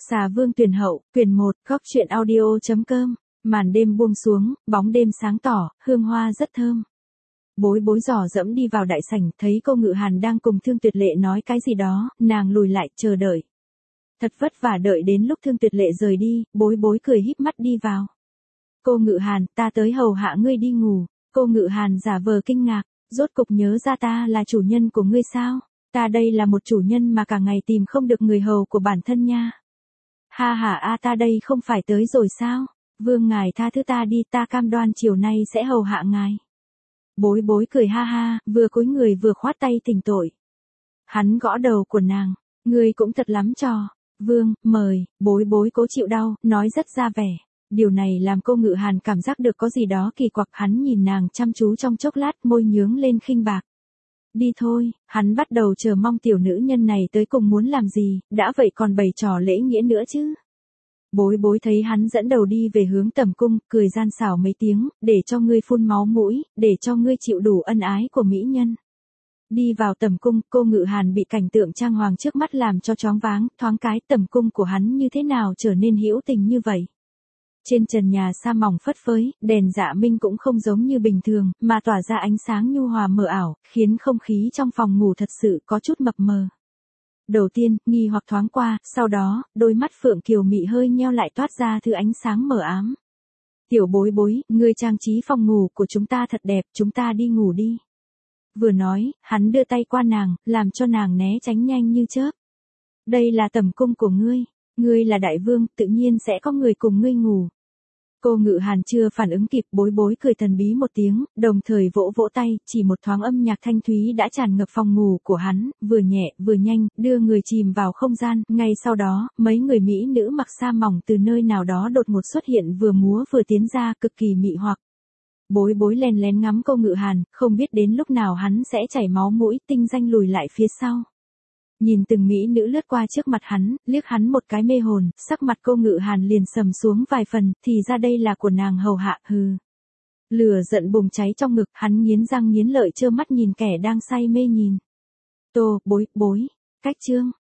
Xà Vương tuyển hậu, quyển 1, góc truyện audio.com. Màn đêm buông xuống, bóng đêm sáng tỏ, hương hoa rất thơm. Bối bối dò dẫm đi vào đại sảnh, thấy cô Ngự Hàn đang cùng Thương Tuyệt Lệ nói cái gì đó, nàng lùi lại, chờ đợi. Thật vất vả đợi đến lúc Thương Tuyệt Lệ rời đi, bối bối cười híp mắt đi vào. Cô Ngự Hàn, ta tới hầu hạ ngươi đi ngủ. Cô Ngự Hàn giả vờ kinh ngạc, rốt cục nhớ ra ta là chủ nhân của ngươi sao? Ta đây là một chủ nhân mà cả ngày tìm không được người hầu của bản thân nha. Ha ha ta đây không phải tới rồi sao? Vương ngài tha thứ ta đi, ta cam đoan chiều nay sẽ hầu hạ ngài. Bối bối cười ha ha, vừa cúi người vừa khoát tay thỉnh tội. Hắn gõ đầu của nàng, ngươi cũng thật lắm trò. Vương, mời, bối bối cố chịu đau, nói rất ra vẻ. Điều này làm cô Ngự Hàn cảm giác được có gì đó kỳ quặc, hắn nhìn nàng chăm chú trong chốc lát, môi nhướng lên khinh bạc. Đi thôi, hắn bắt đầu chờ mong tiểu nữ nhân này tới cùng muốn làm gì, đã vậy còn bày trò lễ nghĩa nữa chứ. Bối bối thấy hắn dẫn đầu đi về hướng tẩm cung, cười gian xảo mấy tiếng, để cho ngươi phun máu mũi, để cho ngươi chịu đủ ân ái của mỹ nhân. Đi vào tẩm cung, cô Ngự Hàn bị cảnh tượng trang hoàng trước mắt làm cho choáng váng, thoáng cái tẩm cung của hắn như thế nào trở nên hữu tình như vậy. Trên trần nhà sa mỏng phất phới, đèn dạ minh cũng không giống như bình thường, mà tỏa ra ánh sáng nhu hòa mờ ảo, khiến không khí trong phòng ngủ thật sự có chút mập mờ. Đầu tiên, nghi hoặc thoáng qua, sau đó, đôi mắt Phượng Kiều mị hơi nheo lại toát ra thứ ánh sáng mờ ám. Tiểu bối bối, ngươi trang trí phòng ngủ của chúng ta thật đẹp, chúng ta đi ngủ đi. Vừa nói, hắn đưa tay qua nàng, làm cho nàng né tránh nhanh như chớp. Đây là tẩm cung của ngươi. Ngươi là đại vương, tự nhiên sẽ có người cùng ngươi ngủ. Cô Ngự Hàn chưa phản ứng kịp, bối bối cười thần bí một tiếng, đồng thời vỗ vỗ tay, chỉ một thoáng âm nhạc thanh thúy đã tràn ngập phòng ngủ của hắn, vừa nhẹ, vừa nhanh, đưa người chìm vào không gian, ngay sau đó, mấy người mỹ nữ mặc sa mỏng từ nơi nào đó đột ngột xuất hiện vừa múa vừa tiến ra, cực kỳ mị hoặc. Bối bối lén lén ngắm cô Ngự Hàn, không biết đến lúc nào hắn sẽ chảy máu mũi, tinh danh lùi lại phía sau. Nhìn từng mỹ nữ lướt qua trước mặt hắn, liếc hắn một cái mê hồn, sắc mặt cô Ngự Hàn liền sầm xuống vài phần, thì ra đây là của nàng hầu hạ, hừ. Lửa giận bùng cháy trong ngực, hắn nghiến răng nghiến lợi trơ mắt nhìn kẻ đang say mê nhìn. Tô, bối, bối, cách chương.